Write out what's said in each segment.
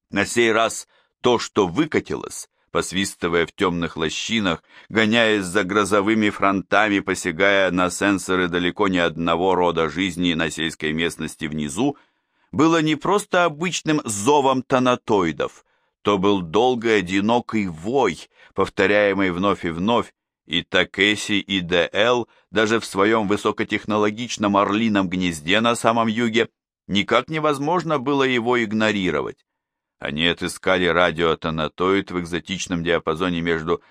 На сей раз то, что выкатилось, посвистывая в темных лощинах, гоняясь за грозовыми фронтами, посягая на сенсоры далеко не одного рода жизни на сельской местности внизу, было не просто обычным зовом тонатоидов, то был долгий одинокий вой, повторяемый вновь и вновь, и Такеси, и ДЛ даже в своем высокотехнологичном орлином гнезде на самом юге никак невозможно было его игнорировать. Они отыскали радиотонатоид в экзотичном диапазоне между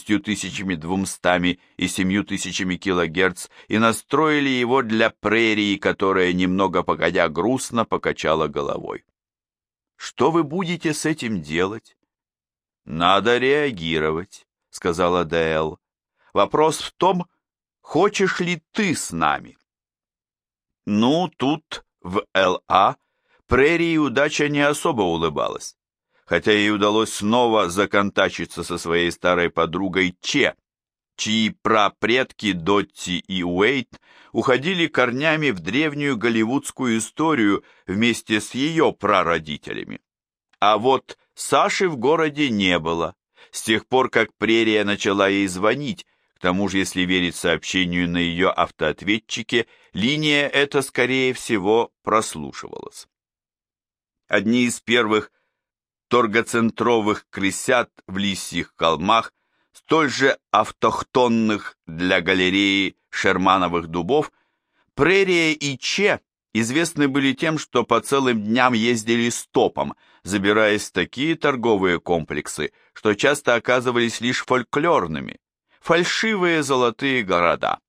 6200 и 7000 кГц и настроили его для прерии, которая немного погодя грустно покачала головой. «Что вы будете с этим делать?» «Надо реагировать», — сказала ДЛ. «Вопрос в том, хочешь ли ты с нами?» Ну, тут, в ЛА, прерии удача не особо улыбалась, хотя ей удалось снова законтачиться со своей старой подругой Че, чьи прапредки Дотти и Уэйт уходили корнями в древнюю голливудскую историю вместе с ее прародителями. А вот Саши в городе не было, с тех пор, как прерия начала ей звонить. К тому же, если верить сообщению на ее автоответчике, линия эта, скорее всего, прослушивалась. Одни из первых торгоцентровых крысят в лисьих холмах, столь же автохтонных для галереи Шермановых дубов, прерия и Че известны были тем, что по целым дням ездили стопом, забираясь в такие торговые комплексы, что часто оказывались лишь фольклорными, фальшивые золотые города.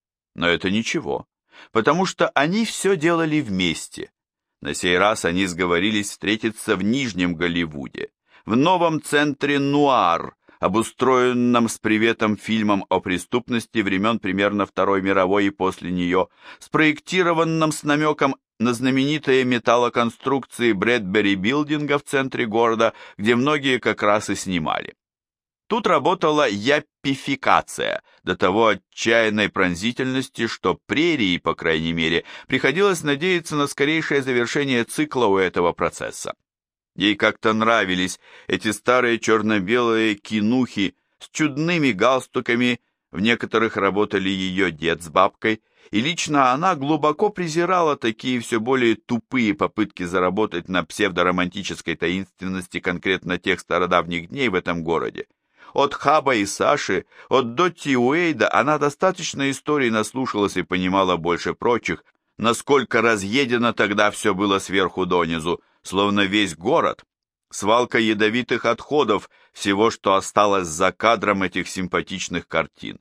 Но это ничего, потому что они все делали вместе. На сей раз они сговорились встретиться в Нижнем Голливуде, в новом центре «Нуар», обустроенном с приветом фильмом о преступности времен примерно Второй мировой и после нее, спроектированном с намеком на знаменитые металлоконструкции Брэдбери-билдинга в центре города, где многие как раз и снимали. Тут работала яппификация до того отчаянной пронзительности, что прерии, по крайней мере, приходилось надеяться на скорейшее завершение цикла у этого процесса. Ей как-то нравились эти старые черно-белые кинухи с чудными галстуками, в некоторых работали ее дед с бабкой, и лично она глубоко презирала такие все более тупые попытки заработать на псевдоромантической таинственности конкретно тех стародавних дней в этом городе. От Хаба и Саши, от Дотти и Уэйда она достаточно историй наслушалась и понимала больше прочих, насколько разъедено тогда все было сверху донизу, словно весь город, свалка ядовитых отходов, всего, что осталось за кадром этих симпатичных картин.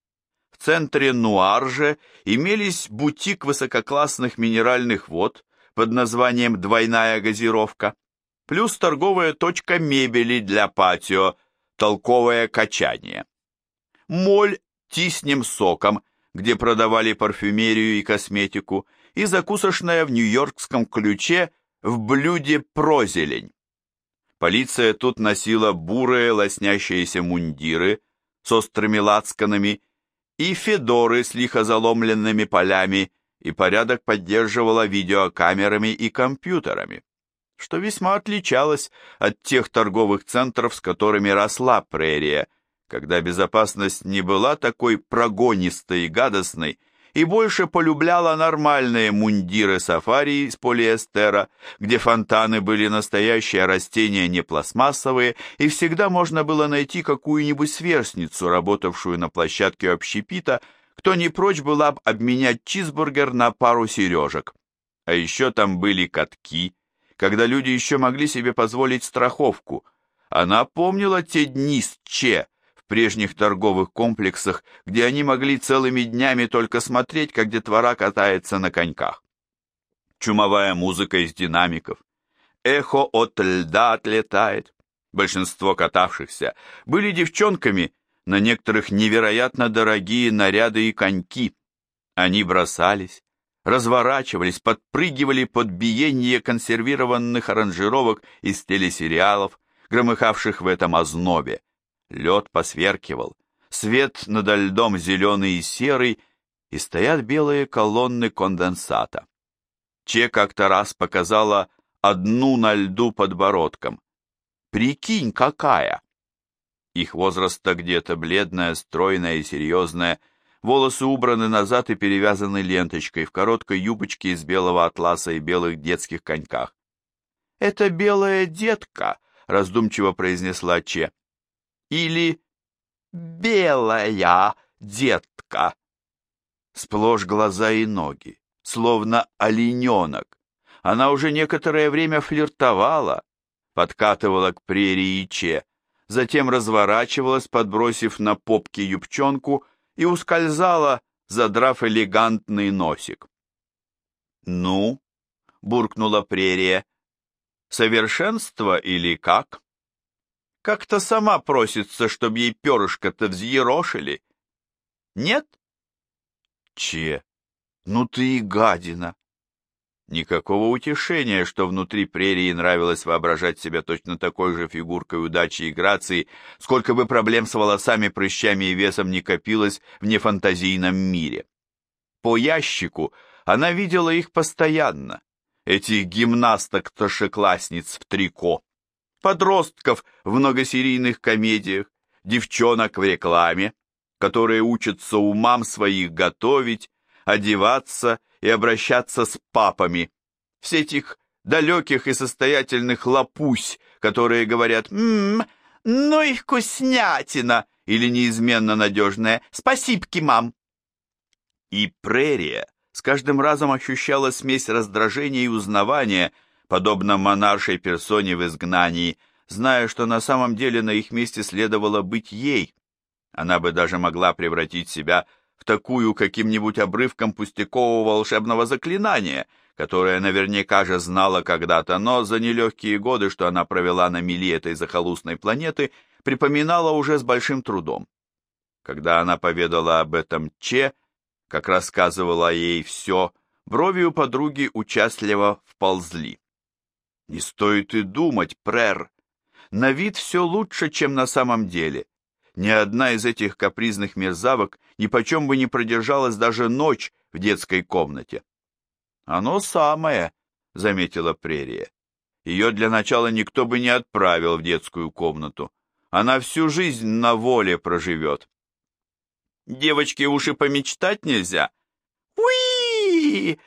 В центре Нуар же имелись бутик высококлассных минеральных вод под названием «Двойная газировка», плюс торговая точка мебели для патио, толковое качание. Моль «Тиснем соком», где продавали парфюмерию и косметику, и закусочная в нью-йоркском ключе в блюде прозелень. Полиция тут носила бурые лоснящиеся мундиры с острыми лацканами и федоры с лихо заломленными полями, и порядок поддерживала видеокамерами и компьютерами, что весьма отличалось от тех торговых центров, с которыми росла прерия, когда безопасность не была такой прогонистой и гадостной, и больше полюбляла нормальные мундиры сафари из полиэстера, где фонтаны были настоящие, а растения не пластмассовые, и всегда можно было найти какую-нибудь сверстницу, работавшую на площадке общепита, кто не прочь была бы обменять чизбургер на пару сережек. А еще там были катки, когда люди еще могли себе позволить страховку. Она помнила те дни с Че в прежних торговых комплексах, где они могли целыми днями только смотреть, как детвора катается на коньках. Чумовая музыка из динамиков, эхо от льда отлетает. Большинство катавшихся были девчонками, на некоторых невероятно дорогие наряды и коньки. Они бросались, разворачивались, подпрыгивали под биение консервированных аранжировок из телесериалов, громыхавших в этом ознобе. Лед посверкивал, свет над льдом зеленый и серый, и стоят белые колонны конденсата. Че как-то раз показала одну на льду подбородком. Прикинь, какая! Их возраста где-то бледная, стройная и серьезная, волосы убраны назад и перевязаны ленточкой в короткой юбочке из белого атласа и белых детских коньках. «Это белая детка», — раздумчиво произнесла Че. «Или белая детка». Сплошь глаза и ноги, словно олененок. Она уже некоторое время флиртовала, подкатывала к прерии Че, затем разворачивалась, подбросив на попке юбчонку, и ускользала, задрав элегантный носик. «Ну?» — буркнула прерия. «Совершенство или как? Как-то сама просится, чтоб ей перышко-то взъерошили. Нет?» «Че, ну ты и гадина!» Никакого утешения, что внутри прерии нравилось воображать себя точно такой же фигуркой удачи и грации, сколько бы проблем с волосами, прыщами и весом не копилось в нефантазийном мире. По ящику она видела их постоянно, этих гимнасток-старшеклассниц в трико, подростков в многосерийных комедиях, девчонок в рекламе, которые учатся умам своих готовить, одеваться и обращаться с папами, все этих далеких и состоятельных лапусь, которые говорят ну и вкуснятина, или неизменно надежная «спасибки, мам». И прерия с каждым разом ощущала смесь раздражения и узнавания, подобно монаршей персоне в изгнании, зная, что на самом деле на их месте следовало быть ей. Она бы даже могла превратить себя в такую каким-нибудь обрывком пустякового волшебного заклинания, которое наверняка же знала когда-то, но за нелегкие годы, что она провела на мели этой захолустной планеты, припоминала уже с большим трудом. Когда она поведала об этом Че, как рассказывала ей все, брови у подруги участливо вползли. «Не стоит и думать, Прер. На вид все лучше, чем на самом деле. Ни одна из этих капризных мерзавок нипочем бы не продержалась даже ночь в детской комнате». «Оно самое», — заметила прерия. «Ее для начала никто бы не отправил в детскую комнату. Она всю жизнь на воле проживет». «Девочке уж и помечтать нельзя». «Уи!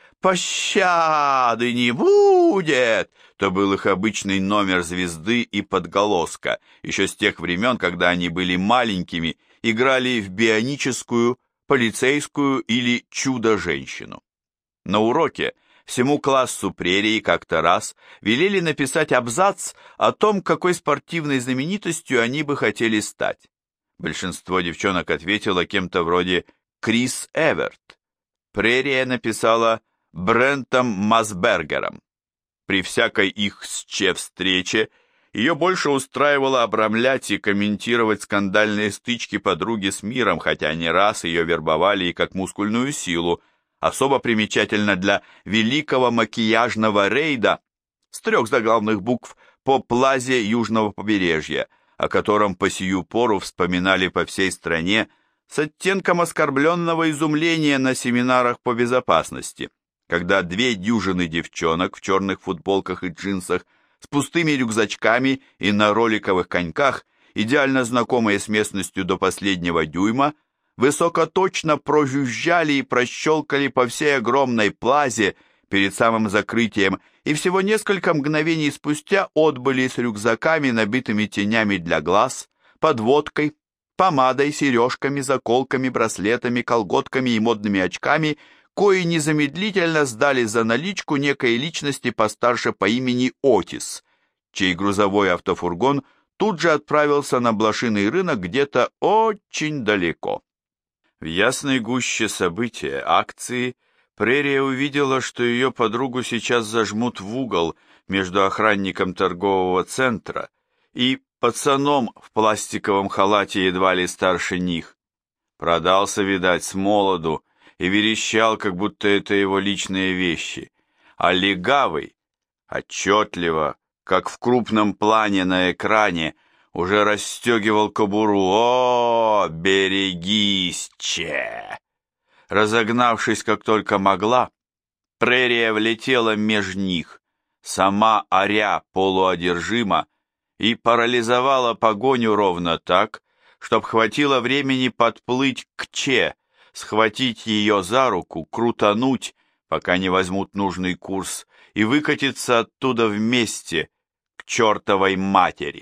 Пощады не будет!» То был их обычный номер звезды и подголоска, еще с тех времен, когда они были маленькими, играли в бионическую, полицейскую или чудо-женщину. На уроке всему классу прерии как-то раз велели написать абзац о том, какой спортивной знаменитостью они бы хотели стать. Большинство девчонок ответило кем-то вроде Крис Эверт. Прерия написала Брентом Масбергером. При всякой их с Че встрече ее больше устраивало обрамлять и комментировать скандальные стычки подруги с миром, хотя не раз ее вербовали и как мускульную силу, особо примечательно для великого макияжного рейда с 3 заглавных букв по плазе южного побережья, о котором по сию пору вспоминали по всей стране с оттенком оскорбленного изумления на семинарах по безопасности, когда 2 дюжины девчонок в черных футболках и джинсах с пустыми рюкзачками и на роликовых коньках, идеально знакомые с местностью до последнего дюйма, высокоточно прожужжали и прощелкали по всей огромной плазе перед самым закрытием и всего несколько мгновений спустя отбыли с рюкзаками, набитыми тенями для глаз, подводкой, помадой, сережками, заколками, браслетами, колготками и модными очками, кои незамедлительно сдали за наличку некой личности постарше по имени Отис, чей грузовой автофургон тут же отправился на блошиный рынок где-то очень далеко. В ясной гуще события, акции, прерия увидела, что ее подругу сейчас зажмут в угол между охранником торгового центра и пацаном в пластиковом халате едва ли старше них. Продался, видать, с молоду и верещал, как будто это его личные вещи. А легавый, отчетливо, как в крупном плане на экране, уже расстегивал кобуру. «О, берегись, Че!» Разогнавшись как только могла, прерия влетела меж них, сама оря полуодержима, и парализовала погоню ровно так, чтоб хватило времени подплыть к Че, схватить ее за руку, крутануть, пока не возьмут нужный курс, и выкатиться оттуда вместе, к чертовой матери.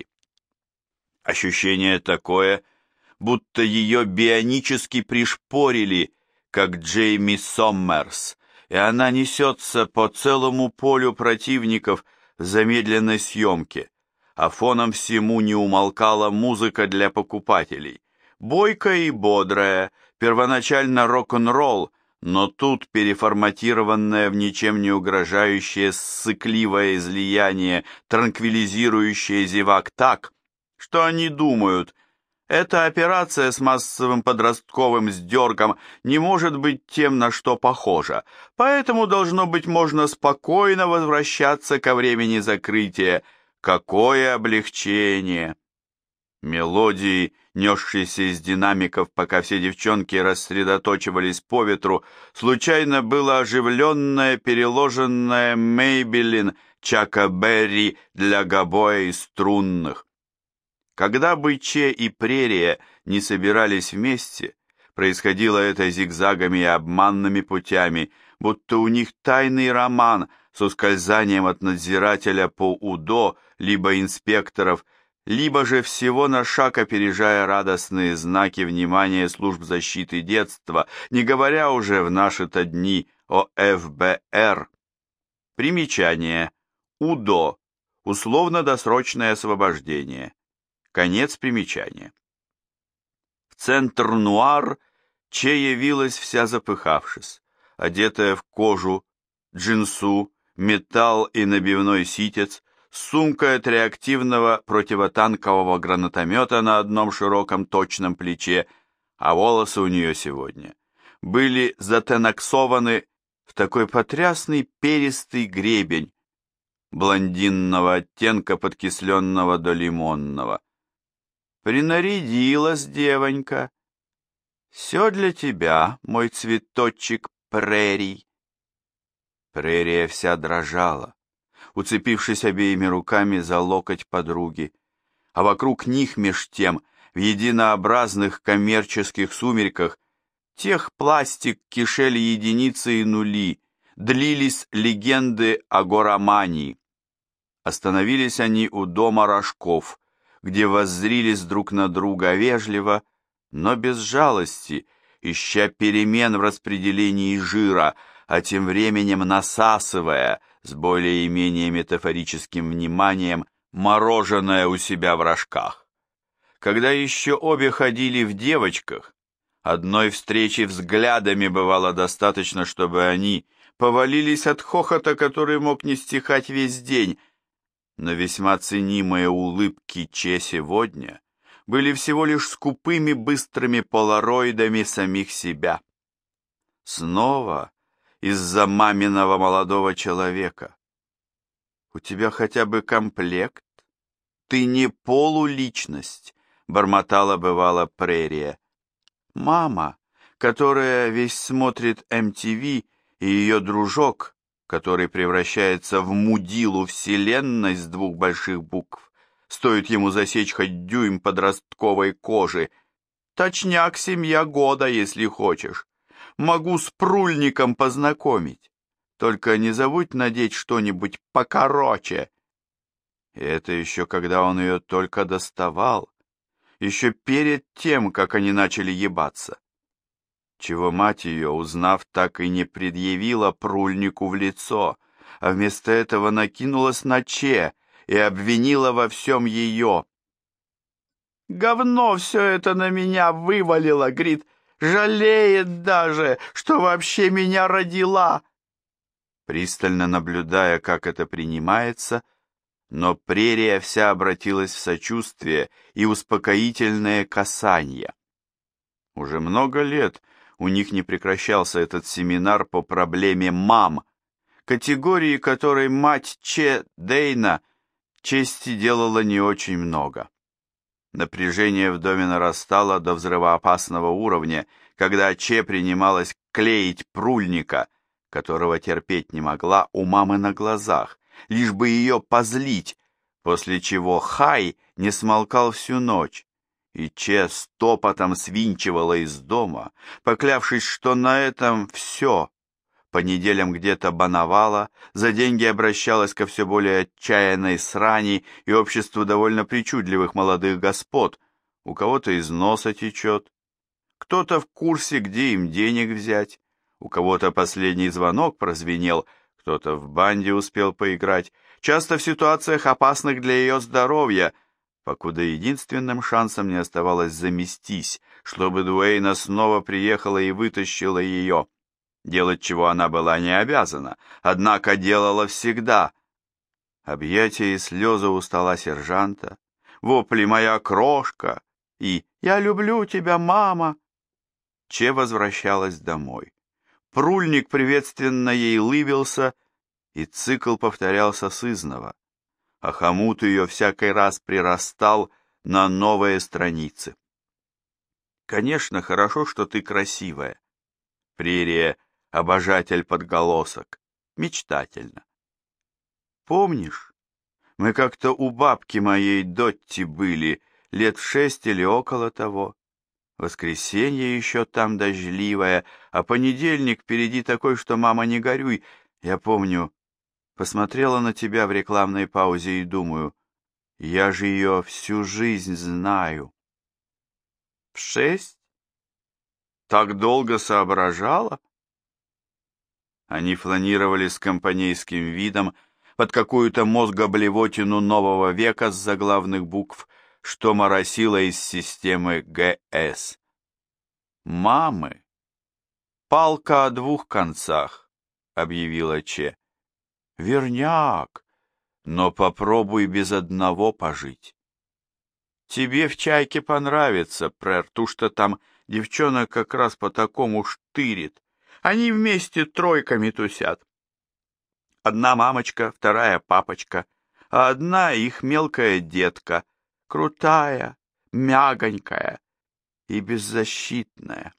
Ощущение такое, будто ее бионически пришпорили, как Джейми Соммерс, и она несется по целому полю противников в замедленной съемке, а фоном всему не умолкала музыка для покупателей. Бойкая и бодрая, первоначально рок-н-ролл, но тут переформатированное в ничем не угрожающее ссыкливое излияние, транквилизирующее зевак так, что они думают, эта операция с массовым подростковым сдергом не может быть тем, на что похожа, поэтому, должно быть, можно спокойно возвращаться ко времени закрытия. Какое облегчение! Мелодии, несшиеся из динамиков, пока все девчонки рассредоточивались по ветру, случайно было оживленное, переложенное Мейбелин Чака Берри для гобоя и струнных. Когда бы Че и Прерия не собирались вместе, происходило это зигзагами и обманными путями, будто у них тайный роман с ускользанием от надзирателя по УДО, либо инспекторов, либо же всего на шаг опережая радостные знаки внимания служб защиты детства, не говоря уже в наши-то дни о ФБР. Примечание. УДО. Условно-досрочное освобождение. Конец примечания. В центр нуар Че явилась вся запыхавшись, одетая в кожу, джинсу, металл и набивной ситец, с сумкой от реактивного противотанкового гранатомета на одном широком точном плече, а волосы у нее сегодня были затенаксованы в такой потрясный перистый гребень блондинного оттенка, подкисленного до лимонного. Принарядилась девонька. Все для тебя, мой цветочек прерий. Прерия вся дрожала, уцепившись обеими руками за локоть подруги, а вокруг них меж тем, в единообразных коммерческих сумерках, тех пластик кишели единицы и нули, длились легенды о горомании. Остановились они у дома Рожков, где воззрились друг на друга вежливо, но без жалости, ища перемен в распределении жира, а тем временем насасывая с более-менее метафорическим вниманием мороженое у себя в рожках. Когда еще обе ходили в девочках, одной встречи взглядами бывало достаточно, чтобы они повалились от хохота, который мог не стихать весь день, но весьма ценимые улыбки Че сегодня были всего лишь скупыми быстрыми полароидами самих себя. Снова из-за маминого молодого человека. У тебя хотя бы комплект? Ты не полуличность, бормотала бывало Прерия. Мама, которая весь смотрит MTV, и ее дружок, который превращается в мудилу вселенной с двух больших букв, стоит ему засечь хоть дюйм подростковой кожи. Точняк, семья года, если хочешь. Могу с прульником познакомить. Только не забудь надеть что-нибудь покороче. И это еще когда он ее только доставал, еще перед тем, как они начали ебаться. Чего мать ее, узнав, так и не предъявила прульнику в лицо, а вместо этого накинулась на Че и обвинила во всем ее. «Говно все это на меня вывалило, — говорит, — жалеет даже, что вообще меня родила!» Пристально наблюдая, как это принимается, но Прерия вся обратилась в сочувствие и успокоительное касанье. Уже много лет у них не прекращался этот семинар по проблеме мам, категории которой мать Че Дейна чести делала не очень много. Напряжение в доме нарастало до взрывоопасного уровня, когда Че принималась клеить прульника, которого терпеть не могла, у мамы на глазах, лишь бы ее позлить, после чего Хай не смолкал всю ночь, и Че стопотом свинчивала из дома, поклявшись, что на этом все. По неделям где-то бановала, за деньги обращалась ко все более отчаянной срани и обществу довольно причудливых молодых господ. У кого-то из носа течет, кто-то в курсе, где им денег взять, у кого-то последний звонок прозвенел, кто-то в банде успел поиграть, часто в ситуациях, опасных для ее здоровья, покуда единственным шансом не оставалось заместись, чтобы Дуэйна снова приехала и вытащила ее. Делать чего она была не обязана, однако делала всегда. Объятия и слезы у стола сержанта, вопли «Моя крошка» и «Я люблю тебя, мама». Че возвращалась домой. Прульник приветственно ей лыбился, и цикл повторялся сызнова, а хомут ее всякий раз прирастал на новые страницы. Конечно, хорошо, что ты красивая. Прерия — обожатель подголосок, мечтательно. Помнишь, мы как-то у бабки моей Дотти были, лет в 6 или около того. Воскресенье еще там дождливое, а понедельник впереди такой, что, мама, не горюй. Я помню, посмотрела на тебя в рекламной паузе и думаю, я же ее всю жизнь знаю. В 6? Так долго соображала? Они фланировали с компанейским видом под какую-то мозгоблевотину нового века с заглавных букв, что моросило из системы ГС. «Мамы! Палка о двух концах», — объявила Че. «Верняк, но попробуй без одного пожить. Тебе в «Чайке» понравится, Прер, ту, что там девчонок как раз по такому штырит. Они вместе тройками тусят. Одна мамочка, вторая папочка, а одна их мелкая детка, крутая, мягонькая и беззащитная.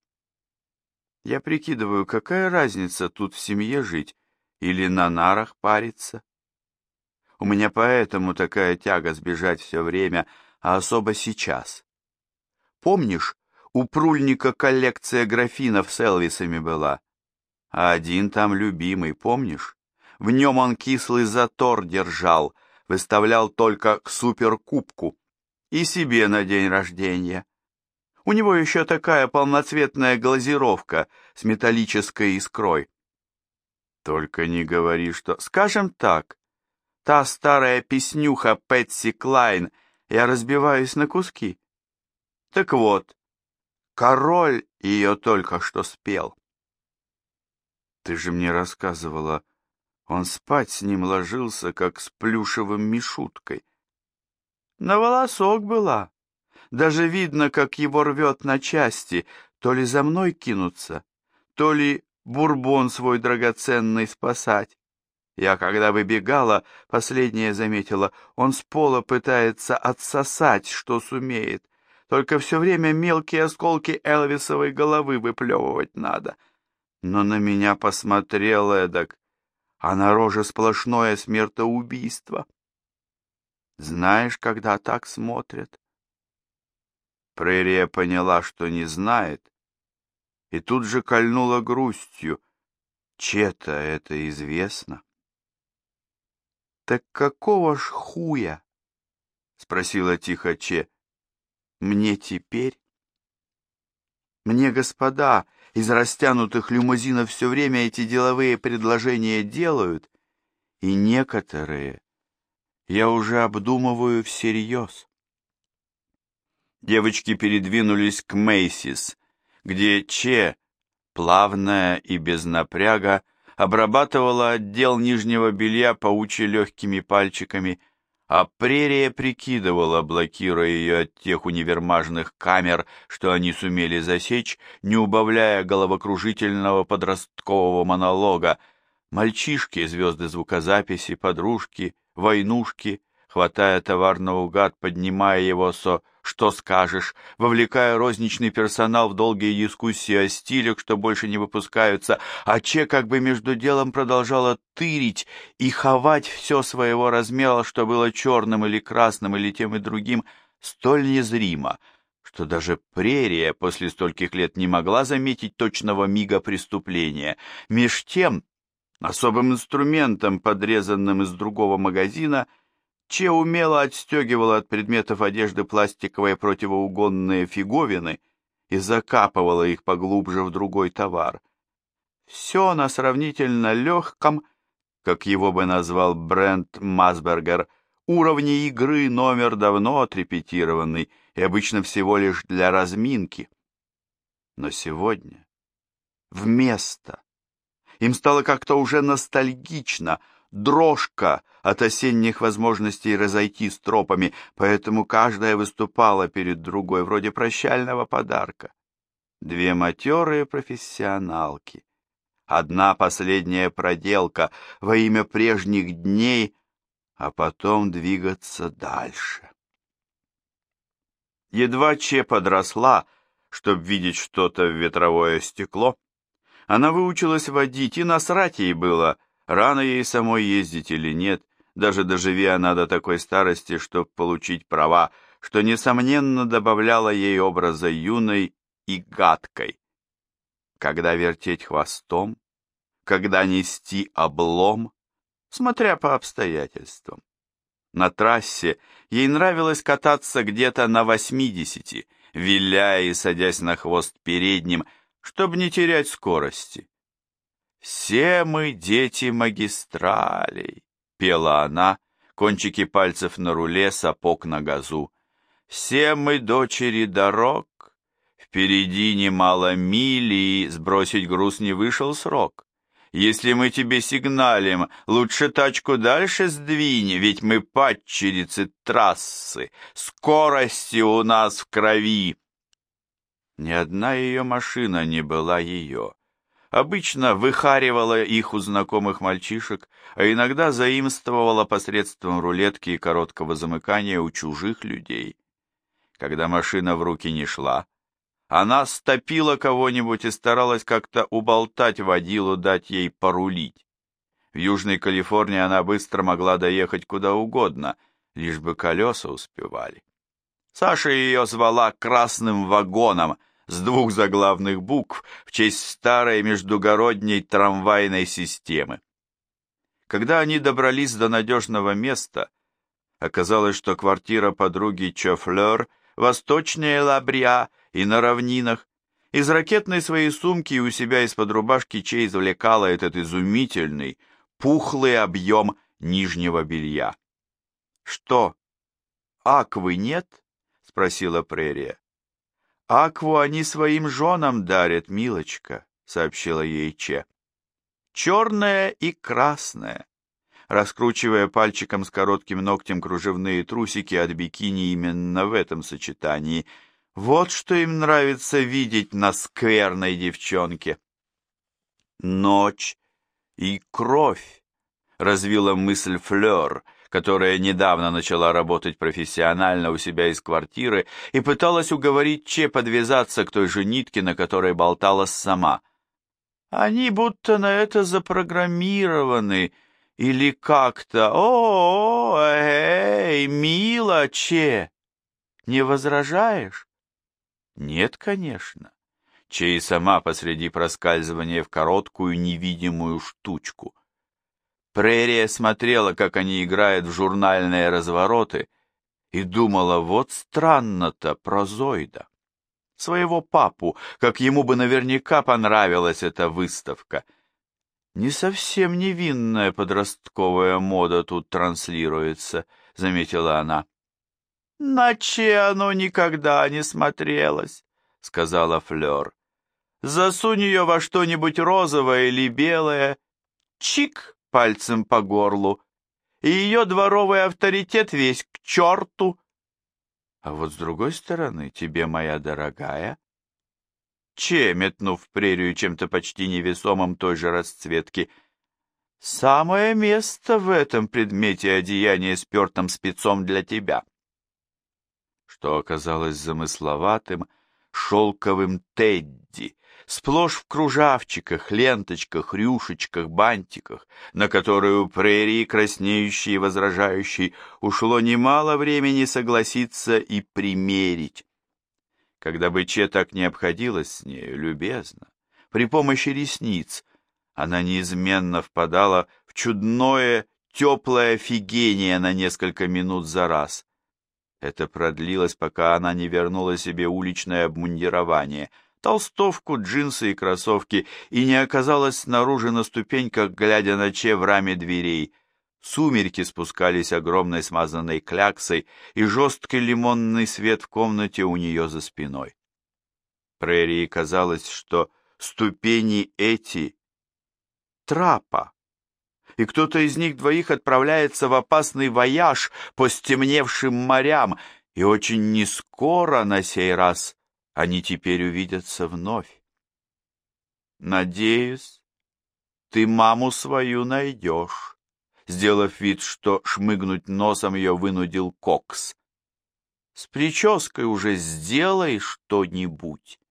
Я прикидываю, какая разница тут в семье жить или на нарах париться. У меня поэтому такая тяга сбежать все время, а особо сейчас. Помнишь, у Прульника коллекция графинов с Элвисами была? А один там любимый, помнишь? В нем он кислый затор держал, выставлял только к суперкубку и себе на день рождения. У него еще такая полноцветная глазировка с металлической искрой. Только не говори, что... Скажем так, та старая песнюха Пэтси Клайн, я разбиваюсь на куски. Так вот, король ее только что спел. Ты же мне рассказывала, он спать с ним ложился, как с плюшевым мишуткой. На волосок была. Даже видно, как его рвет на части, то ли за мной кинуться, то ли бурбон свой драгоценный спасать. Я, когда выбегала, последнее заметила, он с пола пытается отсосать, что сумеет. Только все время мелкие осколки Элвисовой головы выплевывать надо. Но на меня посмотрел эдак, а на роже сплошное смертоубийство. Знаешь, когда так смотрят? Прерия поняла, что не знает, и тут же кольнула грустью. Че-то это известно. «Так какого ж хуя?» — спросила тихо Че. «Мне теперь?» «Мне, господа, из растянутых лимузинов все время эти деловые предложения делают, и некоторые я уже обдумываю всерьез». Девочки передвинулись к Мэйсис, где Че, плавная и без напряга, обрабатывала отдел нижнего белья паучьи легкими пальчиками, а Прерия прикидывала, блокируя ее от тех универмажных камер, что они сумели засечь, не убавляя головокружительного подросткового монолога. Мальчишки, звезды звукозаписи, подружки, войнушки, хватая товар наугад, поднимая его со «что скажешь», вовлекая розничный персонал в долгие дискуссии о стилях, что больше не выпускаются, а Че как бы между делом продолжала тырить и ховать все своего размера, что было черным или красным, или тем и другим, столь незримо, что даже прерия после стольких лет не могла заметить точного мига преступления. Меж тем, особым инструментом, подрезанным из другого магазина, Че умело отстегивала от предметов одежды пластиковые противоугонные фиговины и закапывала их поглубже в другой товар. Все на сравнительно легком, как его бы назвал Брент Масбергер, уровне игры, номер давно отрепетированный и обычно всего лишь для разминки. Но сегодня вместо им стало как-то уже ностальгично, дрожка от осенних возможностей разойтись тропами, поэтому каждая выступала перед другой, вроде прощального подарка. Две матерые профессионалки. Одна последняя проделка во имя прежних дней, а потом двигаться дальше. Едва Че подросла, чтобы видеть что-то в ветровое стекло, она выучилась водить, и насрать ей было, рано ей самой ездить или нет, даже доживи она до такой старости, чтобы получить права, что, несомненно, добавляло ей образа юной и гадкой. Когда вертеть хвостом, когда нести облом, смотря по обстоятельствам. На трассе ей нравилось кататься где-то на 80, виляя и садясь на хвост передним, чтобы не терять скорости. «Все мы дети магистралей», — пела она, кончики пальцев на руле, сапог на газу. «Все мы дочери дорог, впереди немало миль, и сбросить груз не вышел срок. Если мы тебе сигналим, лучше тачку дальше сдвинь, ведь мы падчерицы трассы, скорости у нас в крови». Ни одна ее машина не была ее. Обычно выхаривала их у знакомых мальчишек, а иногда заимствовала посредством рулетки и короткого замыкания у чужих людей. Когда машина в руки не шла, она стопила кого-нибудь и старалась как-то уболтать водилу, дать ей порулить. В Южной Калифорнии она быстро могла доехать куда угодно, лишь бы колеса успевали. Саша ее звала «красным вагоном» с 2 заглавных букв в честь старой междугородней трамвайной системы. Когда они добрались до надежного места, оказалось, что квартира подруги Чофлер восточнее Лабриа и на равнинах. Из ракетной своей сумки и у себя из-под рубашки Че извлекала этот изумительный, пухлый объем нижнего белья. «Что, аквы нет?» — спросила прерия. «Акву они своим женам дарят, милочка», — сообщила ей Че. «Черное и красное», раскручивая пальчиком с коротким ногтем кружевные трусики от бикини именно в этом сочетании. Вот что им нравится видеть на скверной девчонке. «Ночь и кровь», — развила мысль Флёр, которая недавно начала работать профессионально у себя из квартиры и пыталась уговорить Че подвязаться к той же нитке, на которой болталась сама. «Они будто на это запрограммированы, или как-то... Эй, мило, Че! Не возражаешь?» «Нет, конечно». Че и сама посреди проскальзывания в короткую невидимую штучку. Прерия смотрела, как они играют в журнальные развороты, и думала, вот странно-то про Зойда. Своего папу, как ему бы наверняка понравилась эта выставка. «Не совсем невинная подростковая мода тут транслируется», — заметила она. «На Че оно никогда не смотрелось», — сказала Флёр. «Засунь ее во что-нибудь розовое или белое, чик пальцем по горлу, и ее дворовый авторитет весь к черту. А вот с другой стороны, тебе, моя дорогая...» Че, метнув в прерию чем-то почти невесомым той же расцветки, самое место в этом предмете одеяния спертым спецом для тебя. Что оказалось замысловатым, шелковым Тедди, сплошь в кружавчиках, ленточках, рюшечках, бантиках, на которые у прерии, краснеющей и возражающей, ушло немало времени согласиться и примерить. Когда бы Че так не обходилась с нею любезно, при помощи ресниц, она неизменно впадала в чудное, теплое офигение на несколько минут за раз. Это продлилось, пока она не вернула себе уличное обмундирование, толстовку, джинсы и кроссовки, и не оказалась снаружи на ступеньках, глядя на Че в раме дверей. Сумерки спускались огромной смазанной кляксой, и жесткий лимонный свет в комнате у нее за спиной. Прерии казалось, что ступени эти — трапа, и кто-то из них двоих отправляется в опасный вояж по стемневшим морям, и очень нескоро на сей раз они теперь увидятся вновь. «Надеюсь, ты маму свою найдешь», сделав вид, что шмыгнуть носом ее вынудил Кокс. «С прической уже сделай что-нибудь».